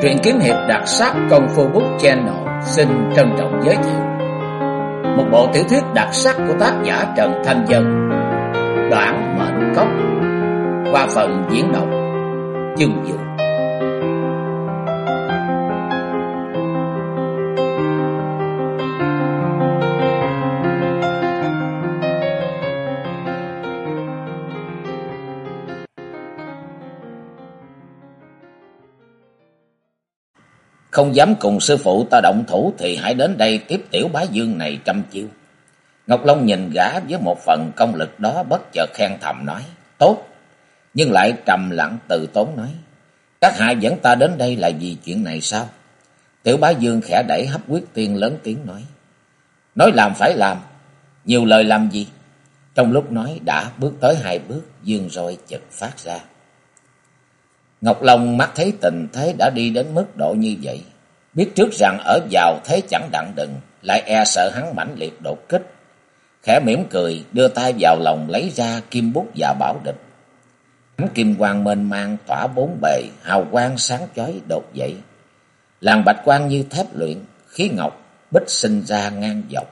Truyện kiếm hiệp đặc sắc Công Phu Book Channel xin trân trọng giới thiệu một bộ tiểu thuyết đặc sắc của tác giả Trần Thanh Dân, Đoạn Mệnh Cốc, qua phần diễn đọc Dương Dược. Không dám cùng sư phụ ta động thủ thì hãy đến đây tiếp tiểu bá dương này trăm chiêu. Ngọc Long nhìn gã với một phần công lực đó, bất chợt khen thầm nói: tốt. Nhưng lại trầm lặng từ tốn nói: các hạ dẫn ta đến đây là vì chuyện này sao? Tiểu bá dương khẽ đẩy Hấp Quyết Tiên, lớn tiếng nói làm phải làm, nhiều lời làm gì? Trong lúc nói đã bước tới hai bước, dương roi chợt phát ra. Ngọc Long mắt thấy tình thế đã đi đến mức độ như vậy, biết trước rằng ở vào thế chẳng đặng đừng, lại e sợ hắn mãnh liệt đột kích, khẽ mỉm cười đưa tay vào lòng lấy ra kim bút và bảo địch. Ánh kim quang mênh mang tỏa bốn bề, hào quang sáng chói đột dậy, làn bạch quang như thép luyện, khí ngọc bích sinh ra ngang dọc.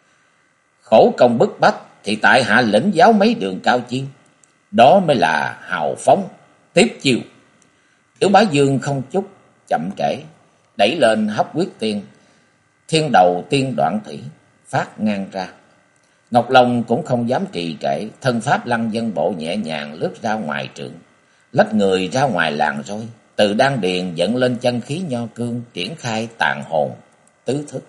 Khổ công bức bách thì tại hạ lĩnh giáo mấy đường cao chiêu, đó mới là hào phóng. Tiếp chiêu. Tiểu bá dương không chút chậm trễ, đẩy lên Hấp Quyết Tiên, thiên đầu tiên đoạn thủy phát ngang ra. Ngọc Long cũng không dám trì trệ, thân pháp lăng dân bộ nhẹ nhàng lướt ra ngoài trượng, lách người ra ngoài làng roi, từ đan điền dẫn lên chân khí nho cương, triển khai tàn hồn tứ thức.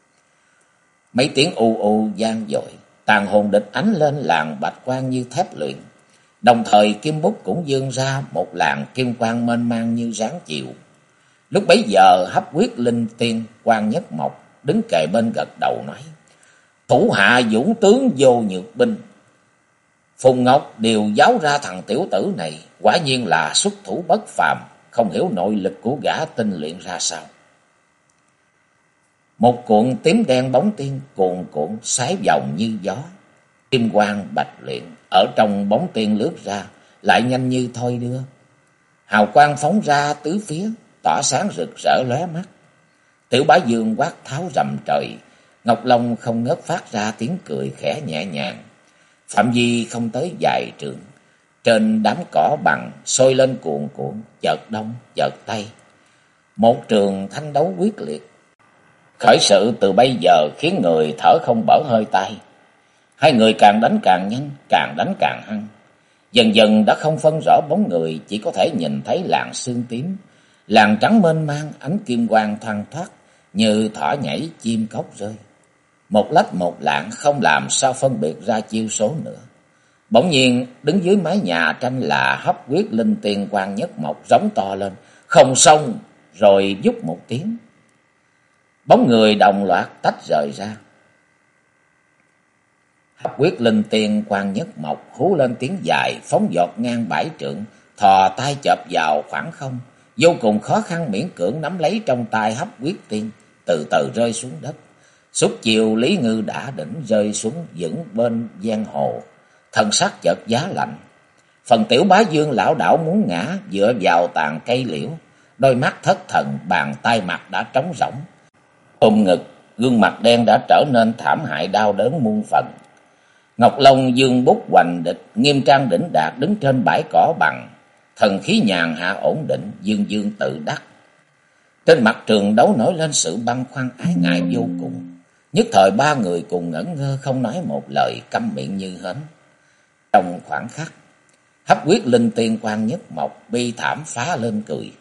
Mấy tiếng u u vang dội, tàn hồn địch ánh lên làn bạch quang như thép luyện. Đồng thời kim bút cũng vươn ra một làn kim quang mênh mang như ráng chiều. Lúc bấy giờ Hấp Quyết Linh Tiên Quan Nhất Mộc đứng kề bên gật đầu nói: thủ hạ dũng tướng vô nhược binh, Phùng Ngọc điều giáo ra thằng tiểu tử này, quả nhiên là xuất thủ bất phàm, không hiểu nội lực của gã tinh luyện ra sao. Một cuộn tím đen bóng tiên cuồn cuộn xoáy vòng như gió, kim quang bạch luyện ở trong bóng tiên lướt ra, lại nhanh như thôi đưa. Hào quang phóng ra tứ phía, tỏa sáng rực rỡ lóe mắt. Tiểu bá dương quát tháo rầm trời, Ngọc Long không ngớt phát ra tiếng cười khẽ nhẹ nhàng. Phạm vi không tới vài trượng, trên đám cỏ bằng sôi lên cuồn cuộn, chợt đông chợt tây. Một trường thanh đấu quyết liệt khởi sự từ bây giờ, khiến người thở không bở hơi tay. Hai người càng đánh càng nhanh, càng đánh càng hăng. Dần dần đã không phân rõ bóng người, chỉ có thể nhìn thấy làn xương tím, làn trắng mênh mang, ánh kim quang thoăn thoắt như thỏ nhảy chim cốc rơi. Một lách một lạng không làm sao phân biệt ra chiêu số nữa. Bỗng nhiên đứng dưới mái nhà tranh là Hấp Quyết Linh Tiên Quan Nhất Mộc rống to lên: không xong! Rồi vút một tiếng, bóng người đồng loạt tách rời ra. Hấp Quyết Linh Tiên Quan Nhất Mộc hú lên tiếng dài, phóng giọt ngang bãi trượng, thò tay chộp vào khoảng không, vô cùng khó khăn miễn cưỡng nắm lấy trong tay Hấp Quyết Tiên, từ từ rơi xuống đất. Xúc chiều Lý Ngư đã đỉnh rơi xuống vững bên giang hồ, thân sắc chợt giá lạnh. Phần tiểu bá dương lảo đảo muốn ngã, dựa vào tàn cây liễu, đôi mắt thất thần, bàn tay mặt đã trống rỗng, ôm ngực, gương mặt đen đã trở nên thảm hại đau đớn muôn phần. Ngọc Long dương bút hoành địch, nghiêm trang đỉnh đạt đứng trên bãi cỏ bằng, thần khí nhàn hạ ổn định, dương dương tự đắc. Trên mặt trường đấu nổi lên sự băn khoăn ái ngại vô cùng. Nhất thời ba người cùng ngẩn ngơ, không nói một lời, câm miệng như hến. Trong khoảng khắc, Hấp Quyết Linh Tiên Quan Nhất Mộc bi thảm phá lên cười.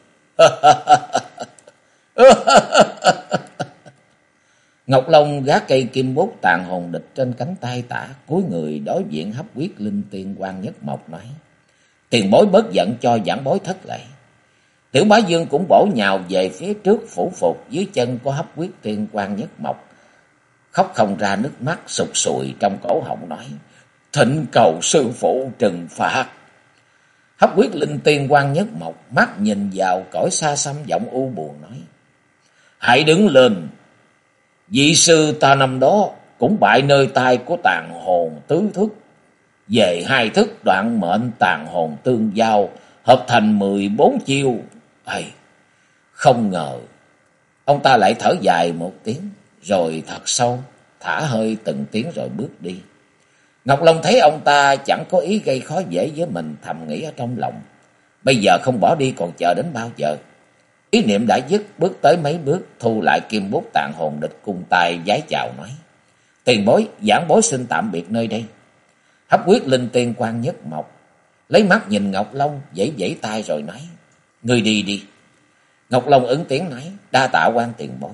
Ngọc Long gác cây kim bút tàn hồn địch trên cánh tay tả, cúi người đối diện Hấp Quyết Linh Tiên Quan Nhất Mộc nói: tiền bối bớt giận cho giảng bối thất lễ. Tiểu bá dương cũng bổ nhào về phía trước, phủ phục dưới chân của Hấp Quyết Tiên Quan Nhất Mộc, khóc không ra nước mắt, sụt sùi trong cổ họng nói: thỉnh cầu sư phụ trừng phạt. Hấp Quyết Linh Tiên Quan Nhất Mộc mắt nhìn vào cõi xa xăm, giọng u buồn nói: hãy đứng lên, vị sư ta năm đó cũng bại nơi tay của tàn hồn tứ thức, về hai thức đoạn mệnh tàn hồn tương giao, hợp thành 14 chiêu. Không ngờ, ông ta lại thở dài một tiếng, rồi thật sâu, thả hơi từng tiếng rồi bước đi. Ngọc Long thấy ông ta chẳng có ý gây khó dễ với mình, thầm nghĩ ở trong lòng. Bây giờ không bỏ đi còn chờ đến bao giờ? Ý niệm đã dứt, bước tới mấy bước, thu lại kim bút tàn hồn địch, cung tay vái chào nói: Tiền bối, giảng bối xin tạm biệt nơi đây. Hấp Quyết linh tiên quan nhất mộc, lấy mắt nhìn Ngọc Long, vẫy vẫy tay rồi nói: Ngươi đi đi. Ngọc Long ứng tiếng nói: Đa tạ quan tiền bối.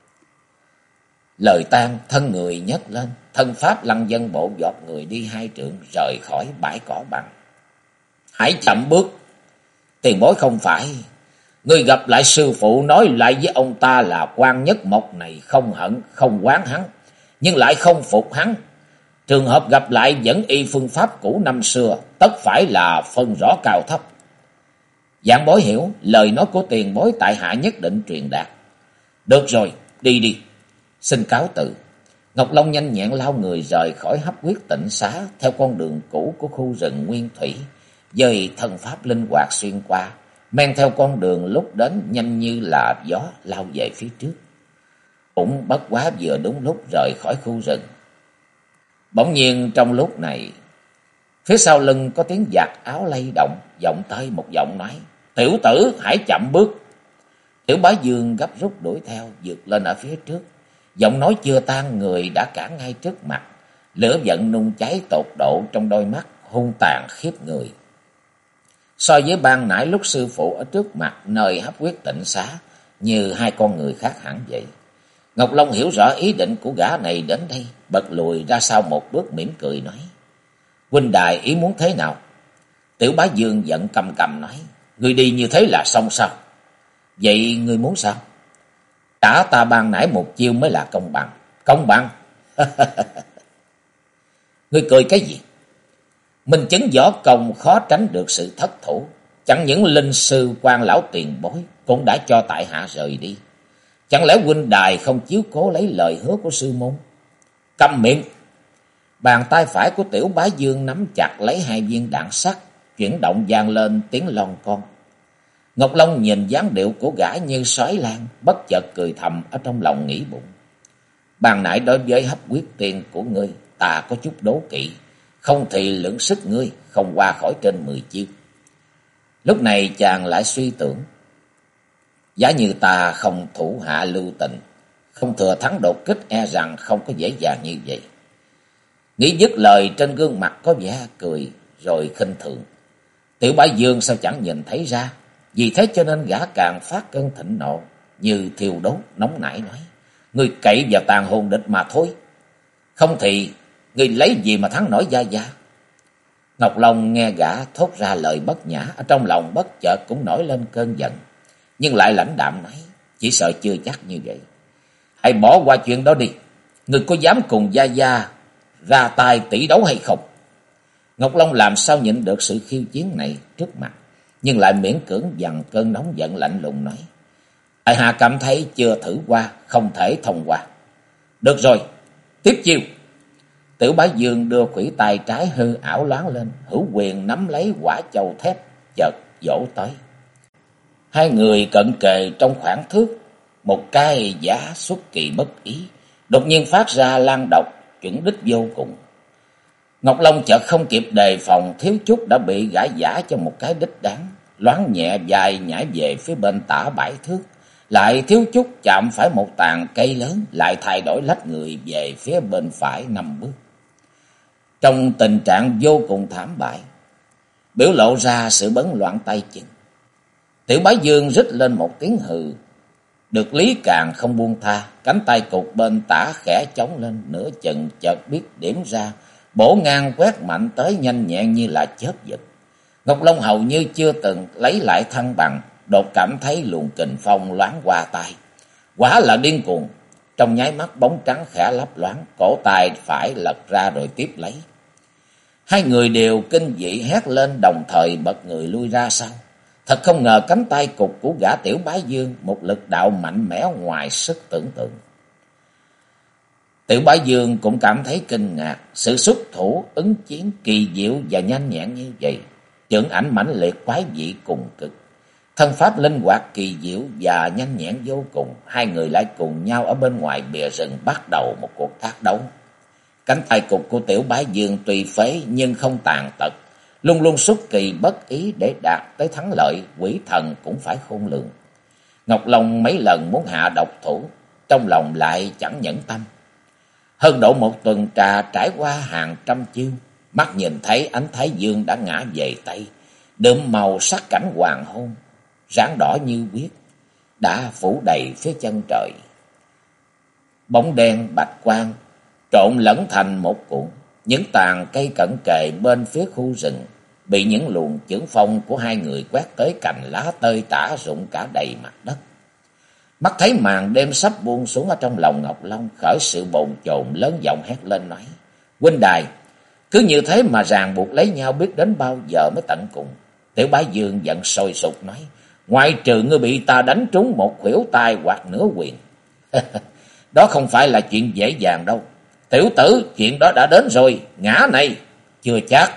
Lời tan, thân người nhấc lên, thân pháp lăng dân bộ giọt người đi 2 trượng rời khỏi bãi cỏ bằng. Hãy chậm bước. Tiền bối không phải. Ngươi gặp lại sư phụ nói lại với ông ta là quan nhất mộc này không hận, không oán hắn, nhưng lại không phục hắn. Trường hợp gặp lại vẫn y phương pháp cũ năm xưa, tất phải là phân rõ cao thấp. Giảng bối hiểu, lời nói của tiền bối tại hạ nhất định truyền đạt. Được rồi, đi đi. Xin cáo từ. Ngọc Long nhanh nhẹn lao người rời khỏi Hấp Quyết tịnh xá, theo con đường cũ của khu rừng nguyên thủy, dời thân pháp linh hoạt xuyên qua, men theo con đường lúc đến nhanh như là gió lao về phía trước. Cũng bất quá vừa đúng lúc rời khỏi khu rừng. Bỗng nhiên trong lúc này, phía sau lưng có tiếng giặt áo lay động, vọng tới một giọng nói: Tiểu tử, hãy chậm bước. Tiểu Bá Dương gấp rút đuổi theo, vượt lên ở phía trước. Giọng nói chưa tan, người đã cản ngay trước mặt. Lửa giận nung cháy tột độ trong đôi mắt, hung tàn khiếp người. So với ban nãy lúc sư phụ ở trước mặt nơi Hấp Quyết tịnh xá, như hai con người khác hẳn vậy. Ngọc Long hiểu rõ ý định của gã này đến đây, bật lùi ra sau một bước, mỉm cười nói: Huynh đài ý muốn thế nào? Tiểu Bá Dương giận cầm cầm nói: Ngươi đi như thế là xong sao? Vậy ngươi muốn sao? Trả ta ban nãy một chiêu mới là công bằng. Công bằng? Ngươi cười cái gì? Minh chứng võ công khó tránh được sự thất thủ. Chẳng những linh sư quan lão tiền bối cũng đã cho tại hạ rời đi. Chẳng lẽ huynh đài không chiếu cố lấy lời hứa của sư môn? Câm miệng! Bàn tay phải của Tiểu Bá Dương nắm chặt lấy 2 viên đạn sắt, chuyển động vang lên tiếng lon con. Ngọc Long nhìn dáng điệu của gã như sói lan, bất chợt cười thầm ở trong lòng nghĩ bụng: Bàn nãy đối với Hấp Quyết tiên của ngươi, ta có chút đố kỵ, không thì lượng sức ngươi không qua khỏi trên 10 chiêu. Lúc này chàng lại suy tưởng: Giả như ta không thủ hạ lưu tình, không thừa thắng đột kích, e rằng không có dễ dàng như vậy. Nghĩ dứt lời, trên gương mặt có vẻ cười rồi khinh thường. Tiểu Bá Dương sao chẳng nhìn thấy ra, vì thế cho nên gã càng phát cơn thịnh nộ, như thiêu đốt nóng nảy nói: Ngươi cậy vào tàn hồn địch mà thôi, không thì ngươi lấy gì mà thắng nổi Gia Gia? Ngọc Long nghe gã thốt ra lời bất nhã, ở trong lòng bất chợt cũng nổi lên cơn giận, nhưng lại lãnh đạm nói: Chỉ sợ chưa chắc như vậy. Hãy bỏ qua chuyện đó đi. Ngươi có dám cùng Gia Gia ra tay tỷ đấu hay không? Ngọc Long làm sao nhịn được sự khiêu chiến này trước mặt, nhưng lại miễn cưỡng dằn cơn nóng giận, lạnh lùng nói: Tại hạ cảm thấy chưa thử qua, không thể thông qua. Được rồi, tiếp chiêu. Tiểu Bá Dương đưa khuỷu tay trái hư ảo loáng lên, hữu quyền nắm lấy quả châu thép, chợt vỗ tới. Hai người cận kề trong khoảng thước, một cái giá xuất kỳ bất ý, đột nhiên phát ra lan độc, chuẩn đích vô cùng. Ngọc Long chợt không kịp đề phòng, thiếu chút đã bị gã giã cho một cái đích đáng, loáng nhẹ dài nhảy về phía bên tả 7 thước, lại thiếu chút chạm phải một tàn cây lớn, lại thay đổi lách người về phía bên phải 5 bước. Trong tình trạng vô cùng thảm bại, biểu lộ ra sự bấn loạn tay chân. Tiểu Bá Dương rít lên một tiếng hừ, được lý càng không buông tha, cánh tay cụt bên tả khẽ chống lên nửa chừng, chợt biết điểm ra, bổ ngang quét mạnh tới, nhanh nhẹn như là chớp giật. Ngọc Long hầu như chưa từng lấy lại thăng bằng, đột cảm thấy luồng kình phong loáng qua tay, quá là điên cuồng. Trong nháy mắt bóng trắng khẽ lấp loáng, cổ tay phải lật ra rồi tiếp lấy. Hai người đều kinh dị hét lên, đồng thời bật người lui ra sau. Thật không ngờ cánh tay cụt của gã Tiểu Bá Dương một lực đạo mạnh mẽ ngoài sức tưởng tượng. Tiểu Bá Dương cũng cảm thấy kinh ngạc, sự xuất thủ ứng chiến kỳ diệu và nhanh nhẹn như vậy, chưởng ảnh mãnh liệt quái dị cùng cực. Thân pháp linh hoạt kỳ diệu và nhanh nhẹn vô cùng, hai người lại cùng nhau ở bên ngoài bìa rừng bắt đầu một cuộc ác đấu. Cánh tay cụt của Tiểu Bá Dương tuy phế nhưng không tàn tật, luôn luôn xuất kỳ bất ý để đạt tới thắng lợi, quỷ thần cũng phải khôn lường. Ngọc Long mấy lần muốn hạ độc thủ, trong lòng lại chẳng nhẫn tâm. Hơn độ một tuần trà trải qua hàng trăm chiêu, mắt nhìn thấy ánh thái dương đã ngã về Tây, đượm màu sắc cảnh hoàng hôn, ráng đỏ như huyết, đã phủ đầy phía chân trời. Bóng đen bạch quang trộn lẫn thành một cuộn, những tàn cây cận kề bên phía khu rừng bị những luồng chưởng phong của hai người quét tới, cành lá tơi tả rụng cả đầy mặt đất. Mắt thấy màn đêm sắp buông xuống, ở trong lòng Ngọc Long khởi sự bồn chồn, lớn giọng hét lên nói: huynh đài, cứ như thế mà ràng buộc lấy nhau, biết đến bao giờ mới tận cùng? Tiểu Bá Dương giận sôi sục nói: ngoại trừ ngươi bị ta đánh trúng một khuỷu tay hoặc nửa quyền, đó không phải là chuyện dễ dàng đâu. Tiểu tử, chuyện đó đã đến rồi, ngã này chưa chắc.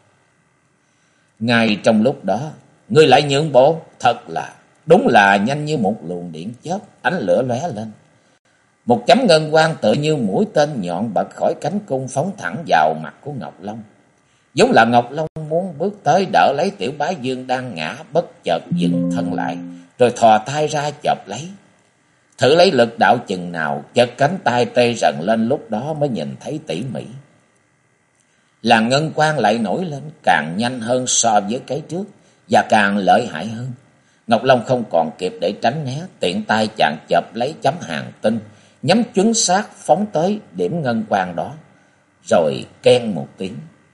Ngay trong lúc đó, ngươi lại nhượng bộ, đúng là nhanh như một luồng điện chớp, ánh lửa lóe lên. Một chấm ngân quang tựa như mũi tên nhọn bật khỏi cánh cung phóng thẳng vào mặt của Ngọc Long. Giống là Ngọc Long muốn bước tới đỡ lấy Tiểu Bá Dương đang ngã, bất chợt dừng thân lại, rồi thò tay ra chộp lấy. Thử lấy lực đạo chừng nào, chợt cánh tay tê rần lên, lúc đó mới nhìn thấy tỉ mỉ. Làn ngân quang lại nổi lên càng nhanh hơn so với cái trước, và càng lợi hại hơn. Ngọc Long không còn kịp để tránh né, tiện tay chàng chộp lấy chấm hàng tinh, nhắm chuẩn xác phóng tới điểm ngân quang đó, rồi keng một tiếng.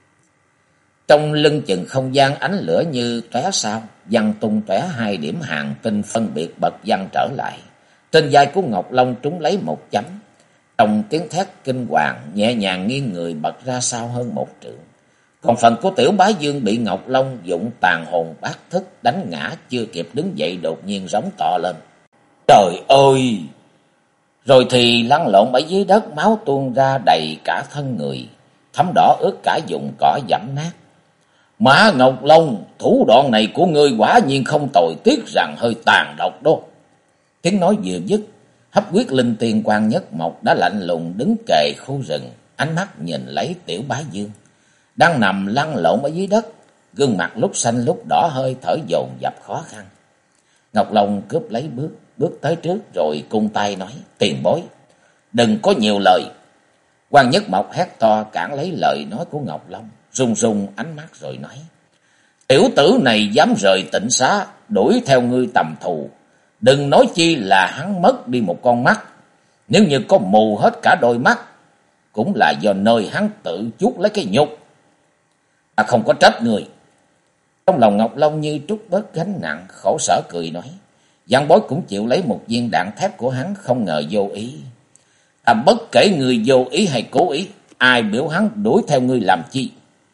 Trong lưng chừng không gian, ánh lửa như tóe sao văng tung tóe, hai điểm hàng tinh phân biệt bật văng trở lại. Trên vai của Ngọc Long trúng lấy một chấm. Trong tiếng thét kinh hoàng, nhẹ nhàng nghiêng người bật ra sau hơn một trượng. Còn phần của Tiểu Bá Dương bị Ngọc Long dụng tàn hồn bát thức đánh ngã, chưa kịp đứng dậy đột nhiên rống to lên: trời ơi! Rồi thì lăn lộn ở dưới đất, máu tuôn ra đầy cả thân người, thấm đỏ ướt cả vùng cỏ dẫm nát. Mã Ngọc Long, thủ đoạn này của ngươi quả nhiên không tồi, tiếc rằng hơi tàn độc đó. Tiếng nói vừa dứt, Hấp Quyết Linh Tiên Quan Nhất Mộc đã lạnh lùng đứng kề khu rừng, ánh mắt nhìn lấy Tiểu Bá Dương đang nằm lăn lộn ở dưới đất, gương mặt lúc xanh lúc đỏ, hơi thở dồn dập khó khăn. Ngọc Long cướp lấy bước tới trước, rồi cung tay nói: tiền bối, đừng có nhiều lời. Quan Nhất Mộc hét to cản lấy lời nói của Ngọc Long, run run ánh mắt rồi nói: tiểu tử này dám rời Tịnh Xá đuổi theo ngươi tầm thù, đừng nói chi là hắn mất đi một con mắt, nếu như có mù hết cả đôi mắt cũng là do nơi hắn tự chuốc lấy cái nhục. Ta không có trách người. Trong lòng Ngọc Long như trút bớt gánh nặng, khổ sở cười nói: Văn bối cũng chịu lấy một viên đạn thép của hắn, không ngờ vô ý. Ta bất kể người vô ý hay cố ý, ai biểu hắn đuổi theo ngươi làm chi?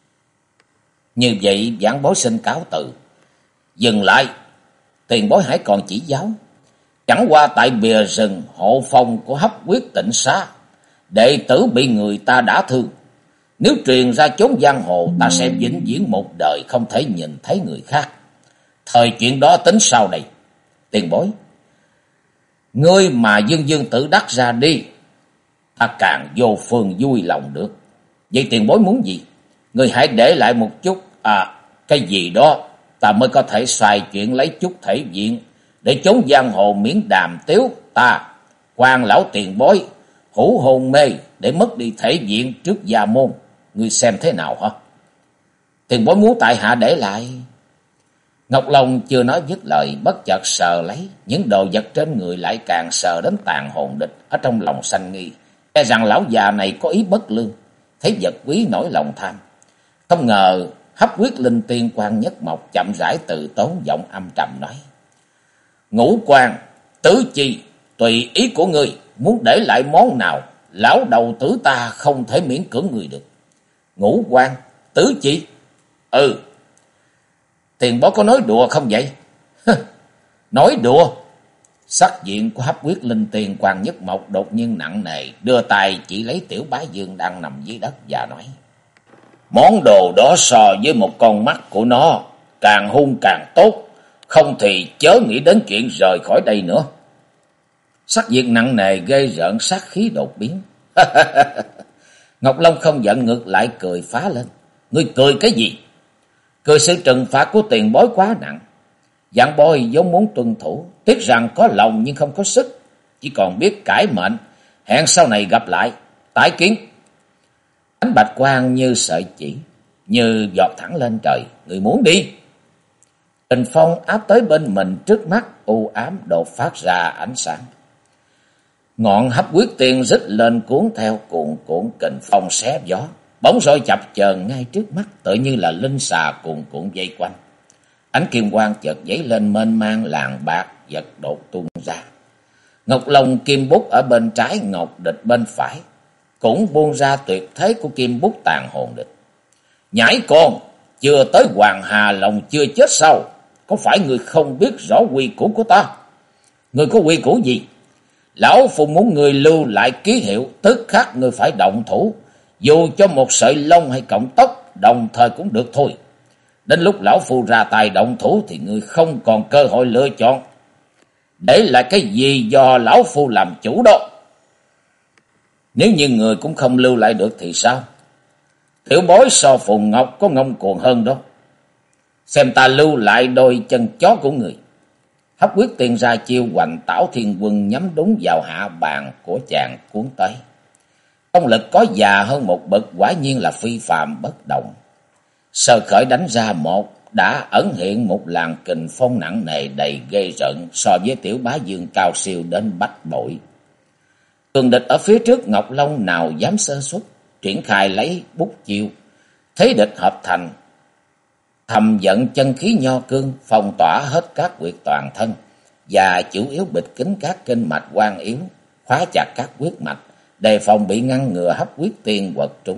Như vậy Văn bối xin cáo từ. Dừng lại, tiền bối hãy còn chỉ giáo. Chẳng qua tại bìa rừng hộ phong của Hấp Quyết Tịnh Xá, đệ tử bị người ta đã thương. Nếu truyền ra chốn giang hồ, ta sẽ vĩnh viễn một đời không thể nhìn thấy người khác. Thời chuyện đó tính sau đây. Tiền bối, ngươi mà dương dương tự đắc ra đi, ta càng vô phương vui lòng được. Vậy tiền bối muốn gì? Ngươi hãy để lại một chút, cái gì đó, ta mới có thể xoay chuyện lấy chút thể diện, để chốn giang hồ miễn đàm tiếu ta. Quan lão tiền bối hữu hồn mê để mất đi thể diện trước gia môn, ngươi xem thế nào hả? Tiền bối muốn tại hạ để lại? Ngọc Long chưa nói dứt lời, bất chợt sờ lấy những đồ vật trên người, lại càng sờ đến tàn hồn địch, ở trong lòng sanh nghi, e rằng lão già này có ý bất lương. Thấy vật quý nổi lòng tham, không ngờ Hấp Quyết Linh Tiên Quan Nhất Mộc chậm rãi từ tốn, giọng âm trầm nói: Ngũ Quan, Tứ Chi, tùy ý của ngươi, muốn để lại món nào, lão đầu tử ta không thể miễn cưỡng người được. Ngũ Quan, Tứ Chi? Ừ. Tiền bối có nói đùa không vậy? Nói đùa? Sắc diện của Hấp Quyết Linh Tiên Quan Nhất Mộc đột nhiên nặng nề, đưa tay chỉ lấy Tiểu Bá Dương đang nằm dưới đất và nói: Món đồ đó so với một con mắt của nó, càng hung càng tốt, không thì chớ nghĩ đến chuyện rời khỏi đây nữa. Sắc diện nặng nề gây rợn, sát khí đột biến. Ngọc Long không giận, ngược lại cười phá lên. Ngươi cười cái gì? Cười sự trừng phạt của tiền bối quá nặng. Dạng bối vốn muốn tuân thủ, tiếc rằng có lòng nhưng không có sức, chỉ còn biết cải mệnh. Hẹn sau này gặp lại, tái kiến. Ánh bạch quang như sợi chỉ, như giọt thẳng lên trời. Người muốn đi? Kình phong áp tới bên mình, trước mắt u ám đột phát ra ánh sáng. Ngọn hấp quyết tiên rít lên cuốn theo cuồn cuộn kình phong xé gió, bóng roi chập chờn ngay trước mắt, tự như là linh xà cuồn cuộn vây quanh. Ánh kim quang chợt dấy lên mênh mang, làn bạc giật đột tung ra. Ngọc Long kim bút ở bên trái, ngọc địch bên phải, cũng buông ra tuyệt thế của kim bút tàn hồn địch. Nhãi con, chưa tới Hoàng Hà lòng chưa chết sao? Có phải người không biết rõ quy củ của ta? Người có quy củ gì? Lão Phu muốn người lưu lại ký hiệu, tức khắc người phải động thủ, dù cho một sợi lông hay cọng tóc, đồng thời cũng được thôi. Đến lúc lão Phu ra tay động thủ thì người không còn cơ hội lựa chọn. Để lại cái gì do lão Phu làm chủ đó. Nếu như người cũng không lưu lại được thì sao? Tiểu bối so Phùng Ngọc có ngông cuồng hơn đó. Xem ta lưu lại đôi chân chó của người. Hấp quyết tiên ra chiêu Hoành Tảo Thiên Quân, nhắm đúng vào hạ bàn của chàng cuốn tới. Công lực có già hơn một bậc, quả nhiên là phi phàm bất động. Sơ khởi đánh ra một, đã ẩn hiện một làn kình phong nặng nề đầy ghê rợn, so với Tiểu Bá Dương cao siêu đến bách bội. Cường địch ở phía trước Ngọc Long nào dám sơ suất, triển khai lấy bút chiêu, thế địch hợp thành. Thầm giận chân khí nho cương, phong tỏa hết các huyệt toàn thân, và chủ yếu bịt kín các kinh mạch quan yếu, khóa chặt các huyết mạch, đề phòng bị ngăn ngừa hấp quyết tiên quật trúng.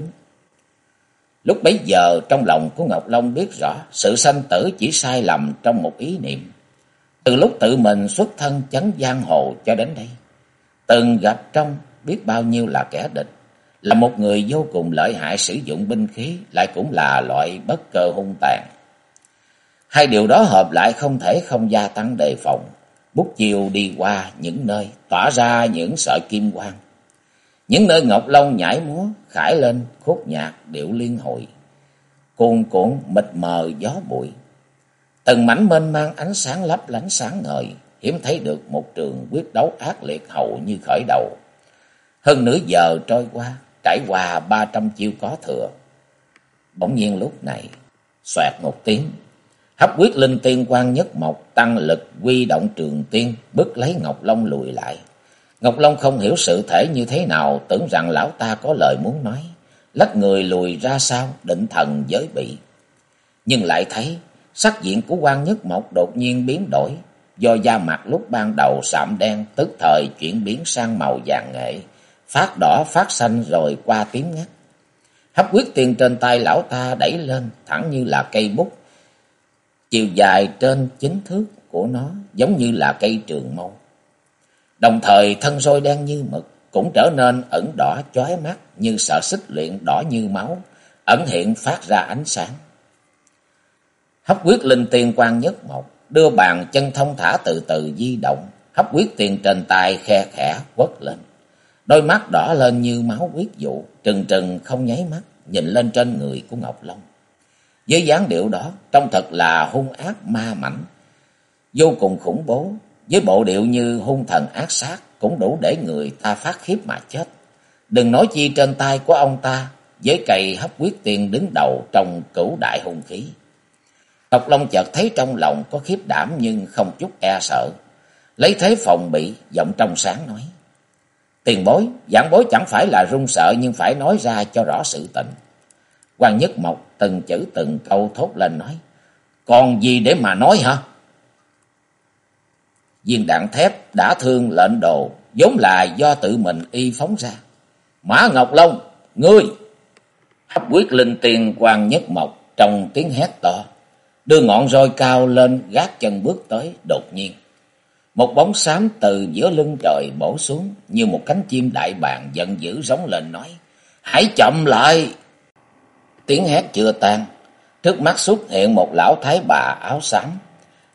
Lúc bấy giờ trong lòng của Ngọc Long biết rõ, sự sanh tử chỉ sai lầm trong một ý niệm. Từ lúc tự mình xuất thân chấn giang hồ cho đến đây, từng gặp trong biết bao nhiêu là kẻ địch, là một người vô cùng lợi hại sử dụng binh khí, lại cũng là loại bất cơ hung tàn. Hai điều đó hợp lại không thể không gia tăng đề phòng. Bút chiều đi qua những nơi tỏa ra những sợi kim quang, những nơi Ngọc Long nhảy múa khải lên khúc nhạc điệu liên hồi, cuồn cuộn mịt mờ gió bụi. Từng mảnh mênh mang ánh sáng lấp lánh sáng ngời, hiếm thấy được một trường quyết đấu ác liệt hầu như khởi đầu. Hơn nửa giờ trôi qua, trải qua 300 chiêu có thừa. Bỗng nhiên lúc này, xoẹt một tiếng, hấp quyết linh tiên quang nhất mộc tăng lực quy động trường tiên, bức lấy Ngọc Long lùi lại. Ngọc Long không hiểu sự thể như thế nào, tưởng rằng lão ta có lời muốn nói, lách người lùi ra sau định thần giới bị. Nhưng lại thấy sắc diện của quan nhất mộc đột nhiên biến đổi, do da mặt lúc ban đầu sạm đen tức thời chuyển biến sang màu vàng nghệ, phát đỏ phát xanh rồi qua tím ngắt. Hấp quyết tiên trên tay lão ta đẩy lên thẳng như là cây bút, chiều dài trên 9 thước của nó giống như là cây trường mâu. Đồng thời thân roi đen như mực cũng trở nên ẩn đỏ chói mắt, như sợi xích luyện đỏ như máu, ẩn hiện phát ra ánh sáng. Hấp quyết linh tiên quang nhất mộc đưa bàn chân thông thả từ từ di động, hấp quyết tiên trên tay khe khẽ quất lên. Đôi mắt đỏ lên như máu huyết vụ, trừng trừng không nháy mắt nhìn lên trên người của Ngọc Long. Với dáng điệu đó trông thật là hung ác ma mãnh, vô cùng khủng bố. Với bộ điệu như hung thần ác sát cũng đủ để người ta phát khiếp mà chết. Đừng nói chi trên tay của ông ta với cây hấp quyết tiên đứng đầu trong cửu đại hung khí. Ngọc Long chợt thấy trong lòng có khiếp đảm nhưng không chút e sợ, lấy thế phòng bị, giọng trong sáng nói: Tiền bối, giảng bối chẳng phải là run sợ, nhưng phải nói ra cho rõ sự tình. Quan Nhất Mộc từng chữ từng câu thốt lên nói: Còn gì để mà nói hả? Viên đạn thép đã thương lệnh đồ vốn là do tự mình y phóng ra. Mã Ngọc Long, ngươi! Hấp quyết linh tiên Quan Nhất Mộc trong tiếng hét to, đưa ngọn roi cao lên gác chân bước tới. Đột nhiên một bóng xám từ giữa lưng trời bổ xuống, như một cánh chim đại bàng giận dữ rống lên nói: Hãy chậm lại! Tiếng hét chưa tan, trước mắt xuất hiện một lão thái bà áo xám,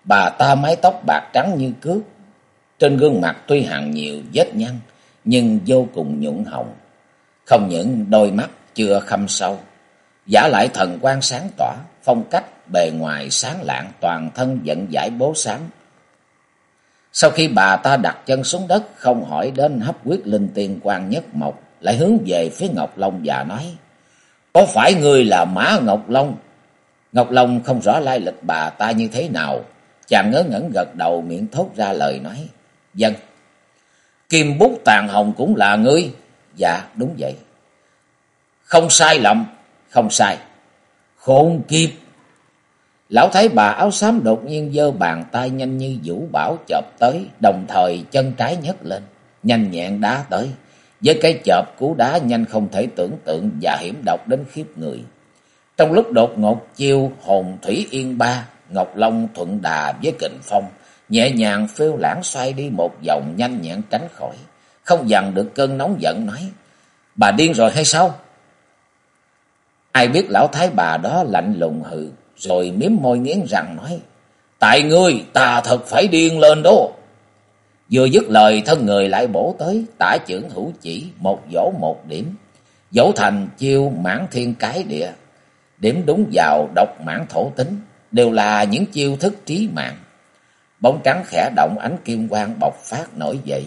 Bà ta mái tóc bạc trắng như cước, trên gương mặt tuy hằn nhiều vết nhăn nhưng vô cùng nhuận hồng. Không những đôi mắt chưa khâm sâu, giả lại thần quang sáng tỏa, phong cách bề ngoài sáng lạng, toàn thân vận vải bố xám. Sau khi bà ta đặt chân xuống đất, không hỏi đến hấp huyết linh tiên Quan Nhất Mộc, lại hướng về phía Ngọc Long và nói: "Có phải ngươi là Mã Ngọc Long?" Ngọc Long không rõ lai lịch bà ta như thế nào, chàng ngớ ngẩn gật đầu, miệng thốt ra lời nói: "Vâng." "Kim bút tàn hồng cũng là ngươi?" "Dạ đúng vậy." "Không sai lầm." "Không sai." "Khốn kiếp!" Lão thấy bà áo xám đột nhiên giơ bàn tay nhanh như vũ bão chộp tới, đồng thời chân trái nhấc lên, nhanh nhẹn đá tới. Với cái chộp cú đá nhanh không thể tưởng tượng và hiểm độc đến khiếp người. Trong lúc đột ngột chiêu hồn thủy yên ba, Ngọc Long thuận đà với kình phong, nhẹ nhàng phiêu lãng xoay đi một vòng, nhanh nhẹn tránh khỏi, không dằn được cơn nóng giận nói: "Bà điên rồi hay sao?" Ai biết lão thái bà đó lạnh lùng hừ, rồi miếm môi nghiến răng nói: "Tại ngươi ta thật phải điên lên đó." Vừa dứt lời, thân người lại bổ tới, tả chưởng hữu chỉ, một vỗ một điểm, dỗ thành chiêu mãn thiên cái địa, điểm đúng vào độc mãn thổ tính, đều là những chiêu thức trí mạng. Bóng trắng khẽ động, ánh kim quang bộc phát nổi dậy.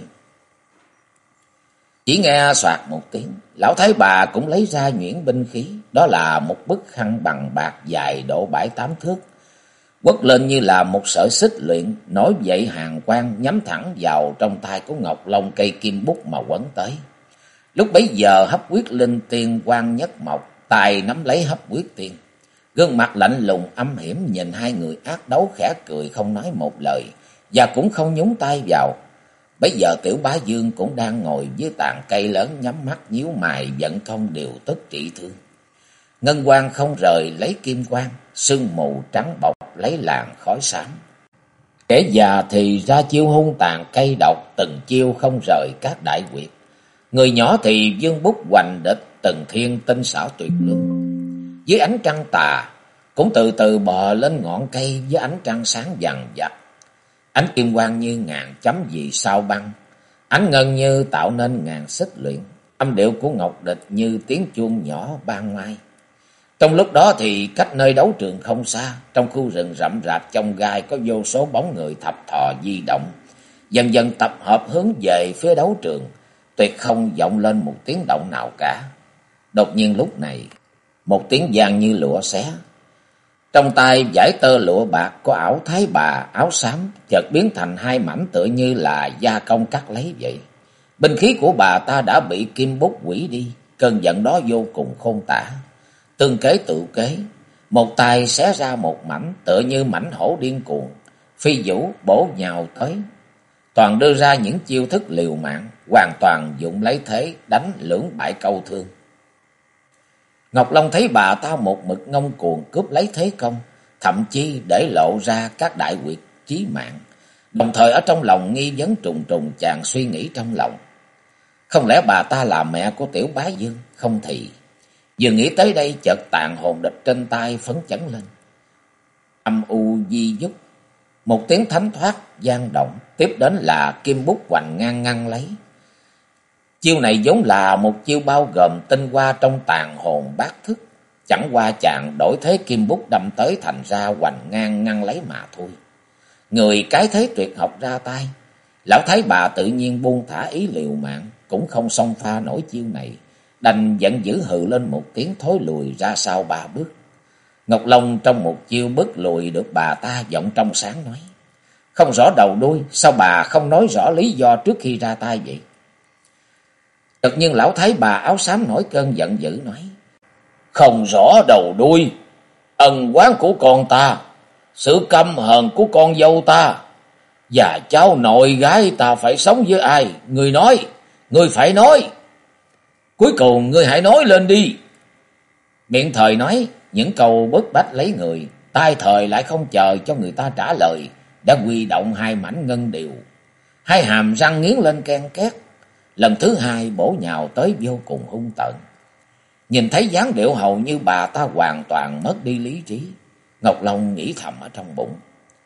Chỉ nghe soạt một tiếng, lão thái bà cũng lấy ra nhuyễn binh khí, đó là một bức khăn bằng bạc dài độ 7-8 thước, quất lên như là một sợi xích luyện, nổi dậy hàng quang, nhắm thẳng vào trong tay của Ngọc Long cây kim bút mà quấn tới. Lúc bấy giờ hấp huyết linh tiên Quan Nhất Mộc tay nắm lấy hấp huyết tiên, gương mặt lạnh lùng âm hiểm nhìn hai người ác đấu, khẽ cười không nói một lời và cũng không nhúng tay vào. Bấy giờ Tiểu Bá Dương cũng đang ngồi dưới tàn cây lớn, nhắm mắt nhíu mày vận công điều tức trị thương. Ngân quang không rời lấy kim quang, sương mù trắng bọc lấy làn khói xám. Kẻ già thì ra chiêu hung tàn cây độc, từng chiêu không rời các đại quyệt. Người nhỏ thì dương bút hoành địch, từng thiên tinh xảo tuyệt lương. Dưới ánh trăng tà cũng từ từ bò lên ngọn cây với ánh trăng sáng vằng vặc. Ánh kim quang như ngàn chấm vì sao băng, ánh ngân như tạo nên ngàn xích luyện. Âm điệu của Ngọc Địch như tiếng chuông nhỏ ban mai. Trong lúc đó thì cách nơi đấu trường không xa, trong khu rừng rậm rạp chông gai, có vô số bóng người thập thò di động, dần dần tập hợp hướng về phía đấu trường, tuyệt không vọng lên một tiếng động nào cả. Đột nhiên lúc này, một tiếng vang như lụa xé. Trong tay dải tơ lụa bạc có ảo thái bà áo xám chợt biến thành hai mảnh, tựa như là gia công cắt lấy vậy. Binh khí của bà ta đã bị kim bút hủy đi, cơn giận đó vô cùng khôn tả. Tương kế tự kế, một tay xé ra một mảnh, tựa như mảnh hổ điên cuồng, phi vũ bổ nhào tới. Toàn đưa ra những chiêu thức liều mạng, hoàn toàn dụng lấy thế đánh lưỡng bại câu thương. Ngọc Long thấy bà ta một mực ngông cuồng cướp lấy thế công, thậm chí để lộ ra các đại quyệt chí mạng. Đồng thời ở trong lòng nghi vấn trùng trùng, chàng suy nghĩ trong lòng: không lẽ bà ta là mẹ của Tiểu Bá Dương? Không thì... Vừa nghĩ tới đây, chợt tàn hồn địch trên tay phấn chấn lên. Âm u di dúc, một tiếng thánh thoát vang động, tiếp đến là kim bút hoành ngang ngăn lấy. Chiêu này vốn là một chiêu bao gồm tinh hoa trong tàn hồn bát thức, chẳng qua chàng đổi thế kim bút đâm tới, thành ra hoành ngang ngăn lấy mà thôi. Người cái thế tuyệt học ra tay, lão thái bà tự nhiên buông thả ý liều mạng, cũng không xông pha nổi chiêu này, đành giận dữ hừ lên một tiếng, thối lùi ra sau 3 bước. Ngọc Long trong một chiêu bước lùi được bà ta, giọng trong sáng nói: không rõ đầu đuôi, sao bà không nói rõ lý do trước khi ra tay vậy? Tự nhiên lão thái bà áo xám nổi cơn giận dữ nói: không rõ đầu đuôi, ân oán của con ta, sự căm hờn của con dâu ta, và cháu nội gái ta phải sống với ai? Ngươi nói, ngươi phải nói. Cuối cùng ngươi hãy nói lên đi. Miệng thời nói những câu bức bách lấy người, tai thời lại không chờ cho người ta trả lời, đã huy động hai mảnh ngân điều, hai hàm răng nghiến lên ken két, lần thứ hai bổ nhào tới vô cùng hung tợn. Nhìn thấy dáng điệu hầu như bà ta hoàn toàn mất đi lý trí, Ngọc Long nghĩ thầm ở trong bụng: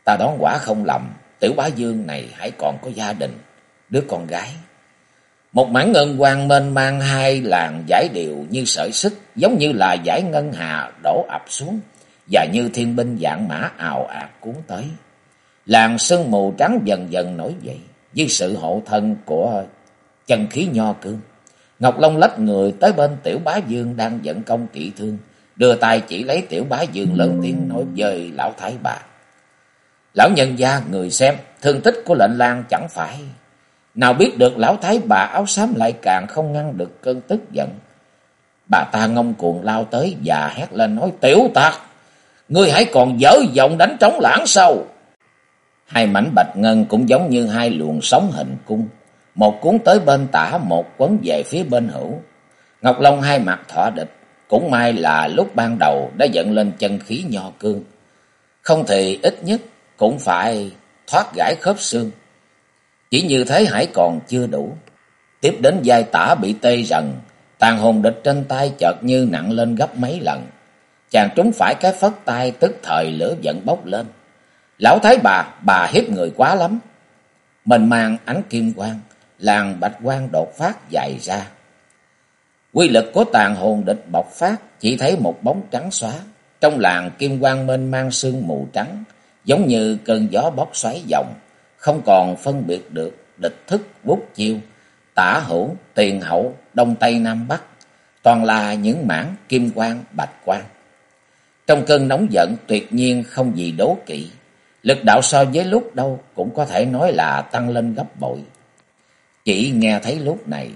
Ta đoán quả không lầm, Tiểu Bá Dương này hãy còn có gia đình, đứa con gái. Một mảng ngân quang mênh mang, hai làn dải đều như sợi xích, giống như là dải ngân hà đổ ập xuống, và như thiên binh vạn mã ào ạt cuốn tới. Làn sương mù trắng dần dần nổi dậy, dưới sự hộ thân của chân khí nho cương. Ngọc Long lách người tới bên Tiểu Bá Dương đang vận công trị thương, đưa tay chỉ lấy Tiểu Bá Dương, lớn tiếng nói với lão thái bà: Lão nhân gia, người xem, thương tích của lệnh lang chẳng phải. Nào biết được lão thái bà áo xám lại càng không ngăn được cơn tức giận. Bà ta ngông cuồng lao tới và hét lên nói: Tiểu Tạc, ngươi hãy còn dở giọng đánh trống lãng sao? Hai mảnh bạch ngân cũng giống như hai luồng sóng hình cung, một cuốn tới bên tả, một quấn về phía bên hữu. Ngọc Long hai mặt thọ địch, cũng may là lúc ban đầu đã dẫn lên chân khí nho cương, không thì ít nhất cũng phải thoát gãy khớp xương. Chỉ như thế hãy còn chưa đủ, tiếp đến vai tả bị tê rần, tàn hồn địch trên tay chợt như nặng lên gấp mấy lần. Chàng trúng phải cái phất tay, tức thời lửa giận bốc lên. Lão thái bà hiếp người quá lắm. Mình mang ánh kim quang, làn bạch quang đột phát dài ra. Quy lực của tàn hồn địch bộc phát, chỉ thấy một bóng trắng xóa. Trong làn kim quang mênh mang sương mù trắng, giống như cơn gió bốc xoáy vòng, không còn phân biệt được địch thức bút chiêu, tả hữu, tiền hậu, đông tây nam bắc, toàn là những mảng kim quang bạch quang. Trong cơn nóng giận tuyệt nhiên không gì đố kỵ, lực đạo so với lúc đâu cũng có thể nói là tăng lên gấp bội. Chỉ nghe thấy lúc này,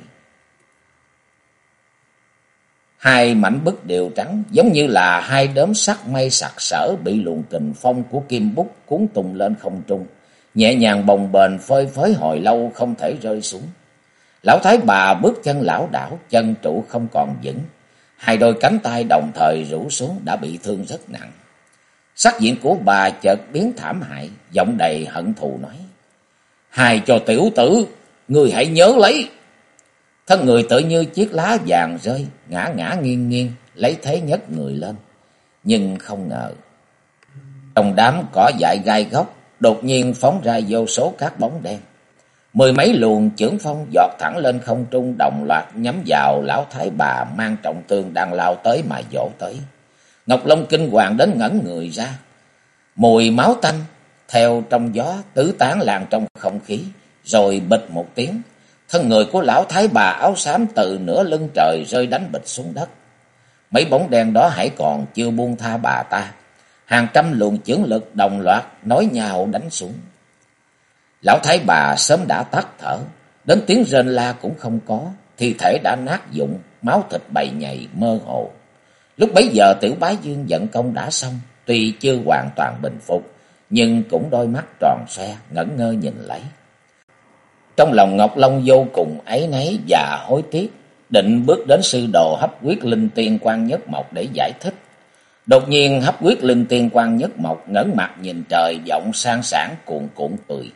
hai mảnh bức đều trắng, giống như là hai đốm sắt mây sặc sỡ bị luồng kình phong của kim bút cuốn tung lên không trung, nhẹ nhàng bồng bềnh phơi phới hồi lâu không thể rơi xuống. Lão thái bà bước chân lảo đảo, chân trụ không còn vững, hai đôi cánh tay đồng thời rũ xuống, đã bị thương rất nặng. Sắc diện của bà chợt biến thảm hại, giọng đầy hận thù nói: Hai cho tiểu tử, ngươi hãy nhớ lấy. Thân người tự như chiếc lá vàng rơi, ngã ngã nghiêng nghiêng, lấy thế nhấc người lên. Nhưng không ngờ, trong đám cỏ dại gai góc, đột nhiên phóng ra vô số các bóng đen. Mười mấy luồng chưởng phong giọt thẳng lên không trung, đồng loạt nhắm vào lão thái bà mang trọng thương đang lao tới mà vỗ tới. Ngọc Long kinh hoàng đến ngẩn người ra. Mùi máu tanh theo trong gió tứ tán lan trong không khí, rồi bịch một tiếng, thân người của lão thái bà áo xám từ nửa lưng trời rơi đánh bịch xuống đất. Mấy bóng đen đó hãy còn chưa buông tha bà ta, hàng trăm luồng chưởng lực đồng loạt nối nhau đánh xuống. Lão thái bà sớm đã tắt thở, đến tiếng rên la cũng không có, thi thể đã nát vụn, máu thịt bầy nhầy mơ hồ. Lúc bấy giờ Tiểu Bá Dương vận công đã xong, tuy chưa hoàn toàn bình phục, nhưng cũng đôi mắt tròn xoe, ngẩn ngơ nhìn lấy. Trong lòng Ngọc Long vô cùng áy náy và hối tiếc, định bước đến sư đồ Hấp Quyết Linh Tiên Quan Nhất Mộc để giải thích. Đột nhiên Hấp Quyết Linh Tiên Quan Nhất Mộc ngẩng mặt nhìn trời, giọng sang sảng cuồn cuộn cười.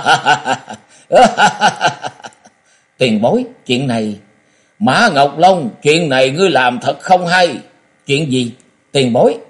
Tiền bối, chuyện này... Mã Ngọc Long, chuyện này ngươi làm thật không hay. Chuyện gì, tiền bối?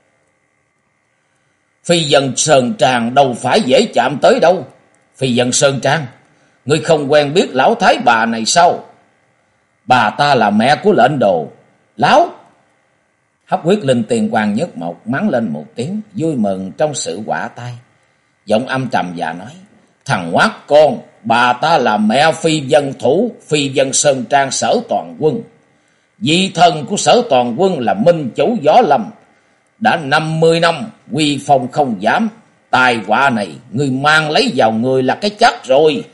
Phi Dân Sơn Trang đâu phải dễ chạm tới đâu. Phi Dân Sơn Trang, ngươi không quen biết lão thái bà này sao? Bà ta là mẹ của lệnh đồ. Láo! Hấp Quyết Linh Tiên Quan Nhất Mộc mắng lên một tiếng, vui mừng trong sự quả tai. Giọng âm trầm và nói: Thằng ngoát con, bà ta là mẹ Phi Dân Thủ, Phi Dân Sơn Trang Sở Toàn Quân. Di thân của Sở Toàn Quân là minh chủ Võ Lâm, đã 50 năm quy phong không giảm. Tai họa này ngươi mang lấy vào người là cái chắc rồi.